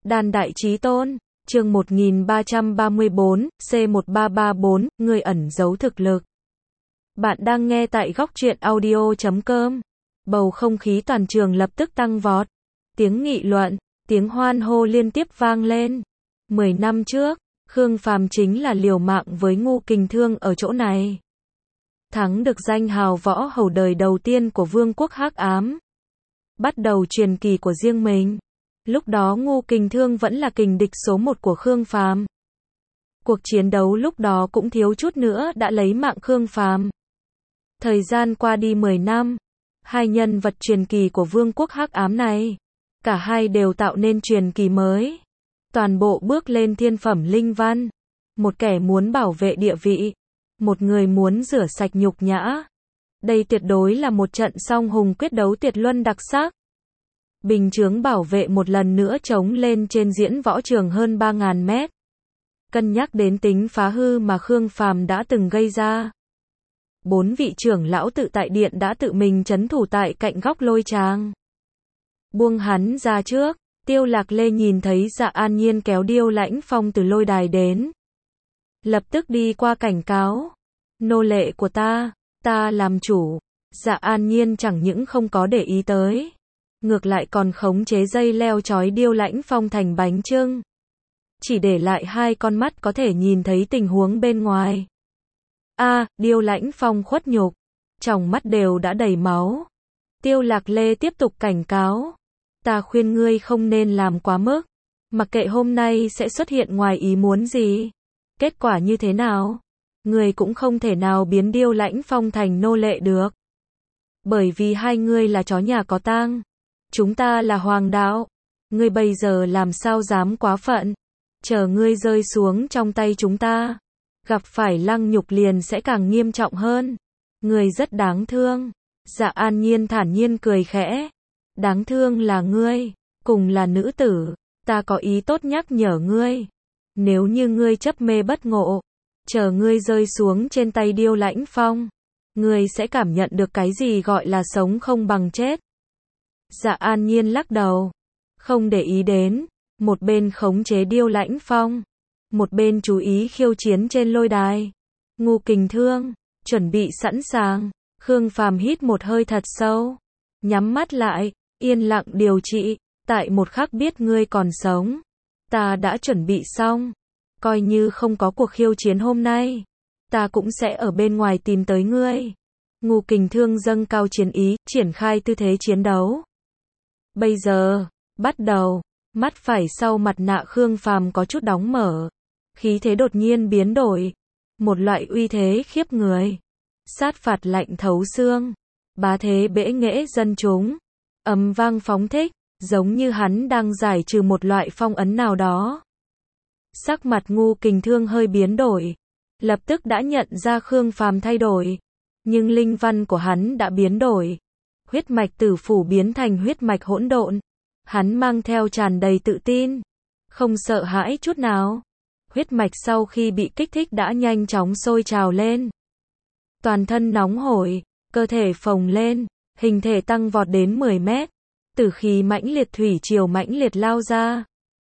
Đan Đại Chí Tôn, chương 1334, C1334, người ẩn giấu thực lực. Bạn đang nghe tại góc truyện audio.com. Bầu không khí toàn trường lập tức tăng vọt. Tiếng nghị luận, tiếng hoan hô liên tiếp vang lên. 10 năm trước, Khương Phàm chính là liều mạng với Ngưu Kình Thương ở chỗ này. Thắng được danh hào võ hầu đời đầu tiên của Vương quốc Hắc Ám. Bắt đầu truyền kỳ của riêng mình. Lúc đó Ngưu Kình Thương vẫn là kình địch số 1 của Khương Phàm. Cuộc chiến đấu lúc đó cũng thiếu chút nữa đã lấy mạng Khương Phàm. Thời gian qua đi 10 năm, hai nhân vật truyền kỳ của Vương quốc Hắc Ám này, cả hai đều tạo nên truyền kỳ mới. Toàn bộ bước lên thiên phẩm linh văn. Một kẻ muốn bảo vệ địa vị, một người muốn rửa sạch nhục nhã. Đây tuyệt đối là một trận song hùng quyết đấu tuyệt luân đặc sắc. Bình chướng bảo vệ một lần nữa trống lên trên diễn võ trường hơn 3.000 mét. Cân nhắc đến tính phá hư mà Khương Phàm đã từng gây ra. 4 vị trưởng lão tự tại điện đã tự mình trấn thủ tại cạnh góc lôi tràng. Buông hắn ra trước, Tiêu Lạc Lê nhìn thấy Dạ An Nhiên kéo Điêu Lãnh Phong từ lôi đài đến. Lập tức đi qua cảnh cáo. Nô lệ của ta làm chủ. Dạ An Nhiên chẳng những không có để ý tới, ngược lại còn khống chế dây leo trói Điêu Lãnh Phong thành bánh chưng. Chỉ để lại hai con mắt có thể nhìn thấy tình huống bên ngoài. Điêu Lãnh Phong khuất nhục, trong mắt đều đã đầy máu. Tiêu Lạc Lê tiếp tục cảnh cáo. Ta khuyên ngươi không nên làm quá mức. Mặc kệ hôm nay sẽ xuất hiện ngoài ý muốn gì, kết quả như thế nào, ngươi cũng không thể nào biến Điêu Lãnh Phong thành nô lệ được. Bởi vì hai ngươi là chó nhà có tang, chúng ta là hoàng đạo. Ngươi bây giờ làm sao dám quá phận. Chờ ngươi rơi xuống trong tay chúng ta, gặp phải lăng nhục liền sẽ càng nghiêm trọng hơn. Ngươi rất đáng thương. Dạ An Nhiên thản nhiên cười khẽ. Đáng thương là ngươi, cùng là nữ tử, ta có ý tốt nhắc nhở ngươi. Nếu như ngươi chấp mê bất ngộ, chờ ngươi rơi xuống trên tay Điêu Lãnh Phong, ngươi sẽ cảm nhận được cái gì gọi là sống không bằng chết. Dạ An Nhiên lắc đầu, không để ý đến, một bên khống chế Điêu Lãnh Phong, một bên chú ý khiêu chiến trên lôi đài. Ngưu Kình Thương, chuẩn bị sẵn sàng. Khương Phàm hít một hơi thật sâu, nhắm mắt lại, yên lặng điều trị. Tại một khắc biết ngươi còn sống, ta đã chuẩn bị xong. Coi như không có cuộc khiêu chiến hôm nay, ta cũng sẽ ở bên ngoài tìm tới ngươi. Ngưu Kình Thương dâng cao chiến ý, triển khai tư thế chiến đấu. Bây giờ, bắt đầu. Mắt phải sau mặt nạ Khương Phàm có chút đóng mở, khí thế đột nhiên biến đổi, một loại uy thế khiếp người, sát phạt lạnh thấu xương, bá thế bẽ nghễ dân chúng, ầm vang phóng thích, giống như hắn đang giải trừ một loại phong ấn nào đó. Sắc mặt Ngưu Kình Thương hơi biến đổi, lập tức đã nhận ra Khương Phàm thay đổi, nhưng linh văn của hắn đã biến đổi, huyết mạch tử phủ biến thành huyết mạch hỗn độn. Hắn mang theo tràn đầy tự tin, không sợ hãi chút nào. Huyết mạch sau khi bị kích thích đã nhanh chóng sôi trào lên. Toàn thân nóng hổi, cơ thể phồng lên, hình thể tăng vọt đến 10 mét. Tử khí mãnh liệt thủy triều mãnh liệt lao ra.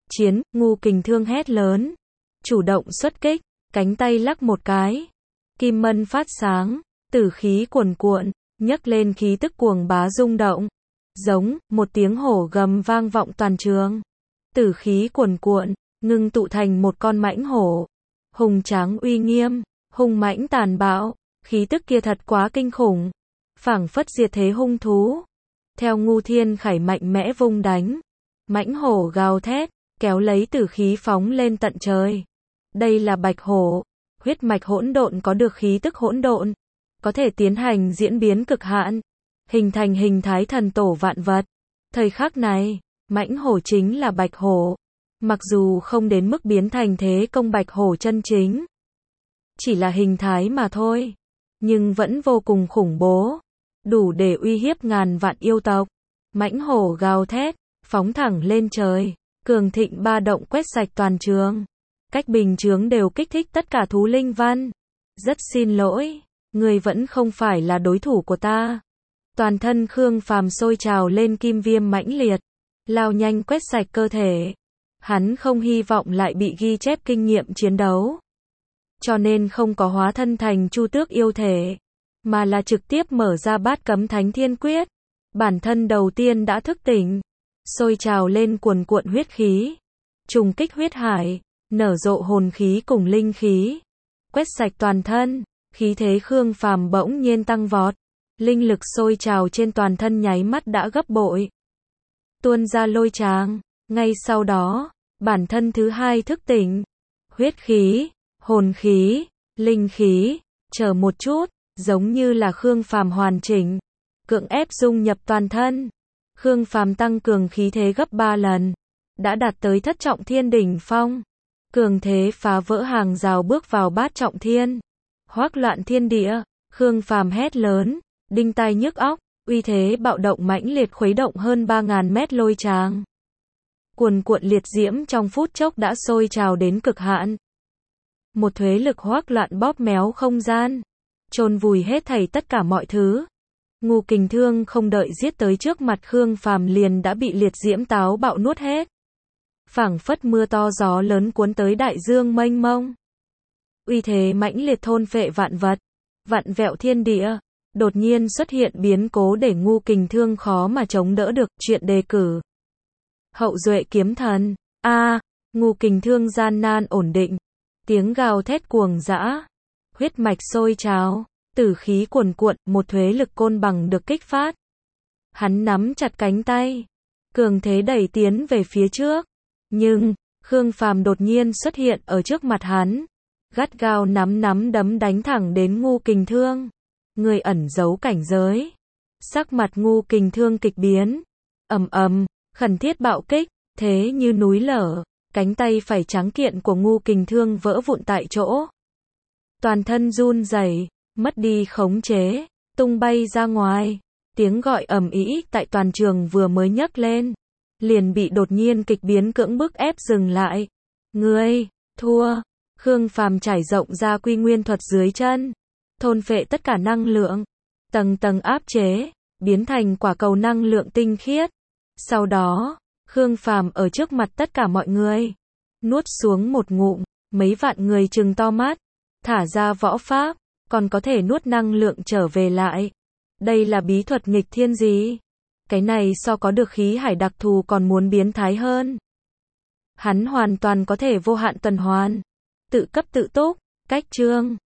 Ngưu Kình Thương hét lớn, chủ động xuất kích, cánh tay lắc một cái. Kim mân phát sáng, tử khí cuồn cuộn, nhấc lên khí tức cuồng bá rung động. Giống, một tiếng hổ gầm vang vọng toàn trường. Tử khí cuồn cuộn, ngưng tụ thành một con mãnh hổ. Hùng tráng uy nghiêm, hung mãnh tàn bạo, khí tức kia thật quá kinh khủng. Phảng phất diệt thế hung thú. Theo Ngưu Thiên Khải mạnh mẽ vung đánh, mãnh hổ gào thét, kéo lấy tử khí phóng lên tận trời. Đây là bạch hổ, huyết mạch hỗn độn có được khí tức hỗn độn, có thể tiến hành diễn biến cực hạn, hình thành hình thái thần tổ vạn vật. Thời khắc này, mãnh hổ chính là bạch hổ. Mặc dù không đến mức biến thành thế công bạch hổ chân chính, chỉ là hình thái mà thôi, nhưng vẫn vô cùng khủng bố, đủ để uy hiếp ngàn vạn yêu tộc. Mãnh hổ gào thét, phóng thẳng lên trời, cường thịnh ba động quét sạch toàn trường. Cách bình chướng đều kích thích tất cả thú linh văn. Rất xin lỗi, ngươi vẫn không phải là đối thủ của ta. Toàn thân Khương Phàm sôi trào lên kim viêm mãnh liệt, lao nhanh quét sạch cơ thể. Hắn không hy vọng lại bị ghi chép kinh nghiệm chiến đấu. Cho nên không có hóa thân thành Chu Tước yêu thể, mà là trực tiếp mở ra bát cấm thánh thiên quyết. Bản thân đầu tiên đã thức tỉnh, sôi trào lên cuồn cuộn huyết khí, trùng kích huyết hải, nở rộ hồn khí cùng linh khí, quét sạch toàn thân, khí thế Khương Phàm bỗng nhiên tăng vọt, linh lực sôi trào trên toàn thân nháy mắt đã gấp bội, tuôn ra lôi tràng. Ngay sau đó, bản thân thứ hai thức tỉnh, huyết khí, hồn khí, linh khí, chờ một chút, giống như là Khương Phàm hoàn chỉnh, cưỡng ép dung nhập toàn thân. Khương Phàm tăng cường khí thế gấp 3 lần, đã đạt tới thất trọng thiên đỉnh phong. Cường thế phá vỡ hàng rào bước vào bát trọng thiên, hoắc loạn thiên địa. Khương Phàm hét lớn, đinh tai nhức óc, uy thế bạo động mãnh liệt khuấy động hơn 3.000 mét lôi tràng. Cuồn cuộn liệt diễm trong phút chốc đã sôi trào đến cực hạn. Một thuế lực hoắc loạn bóp méo không gian, chôn vùi hết thảy tất cả mọi thứ. Ngũ Kình Thương không đợi giết tới trước mặt Khương Phàm liền đã bị liệt diễm táo bạo nuốt hết. Phảng phất mưa to gió lớn cuốn tới đại dương mênh mông. Uy thế mãnh liệt thôn phệ vạn vật, vặn vẹo thiên địa. Đột nhiên xuất hiện biến cố để Ngũ Kình Thương khó mà chống đỡ được. Chuyện đề cử. Hậu duệ kiếm thần. Ngũ Kình Thương gian nan ổn định. Tiếng gào thét cuồng dã. Huyết mạch sôi trào. Tử khí cuồn cuộn, một thuế lực côn bằng được kích phát. Hắn nắm chặt cánh tay, cường thế đẩy tiến về phía trước. Nhưng, Khương Phàm đột nhiên xuất hiện ở trước mặt hắn, gắt gao nắm đấm đánh thẳng đến Ngũ Kình Thương. Người ẩn giấu cảnh giới. Sắc mặt Ngũ Kình Thương kịch biến. Ầm ầm, khẩn thiết bạo kích, thế như núi lở, cánh tay phải trắng kiện của Ngũ Kình Thương vỡ vụn tại chỗ. Toàn thân run rẩy, mất đi khống chế, tung bay ra ngoài. Tiếng gọi ầm ĩ tại toàn trường vừa mới nhấc lên, liền bị đột nhiên kịch biến cưỡng bức ép dừng lại. Ngươi thua. Khương Phàm trải rộng ra quy nguyên thuật dưới chân, thôn phệ tất cả năng lượng, tầng tầng áp chế, biến thành quả cầu năng lượng tinh khiết. Sau đó, Khương Phàm ở trước mặt tất cả mọi người, nuốt xuống một ngụm. Mấy vạn người trừng to mắt, thả ra võ pháp, còn có thể nuốt năng lượng trở về lại. Đây là bí thuật nghịch thiên gì? Cái này so có được khí hải đặc thù còn muốn biến thái hơn. Hắn hoàn toàn có thể vô hạn tuần hoàn, tự cấp tự túc. Cách chương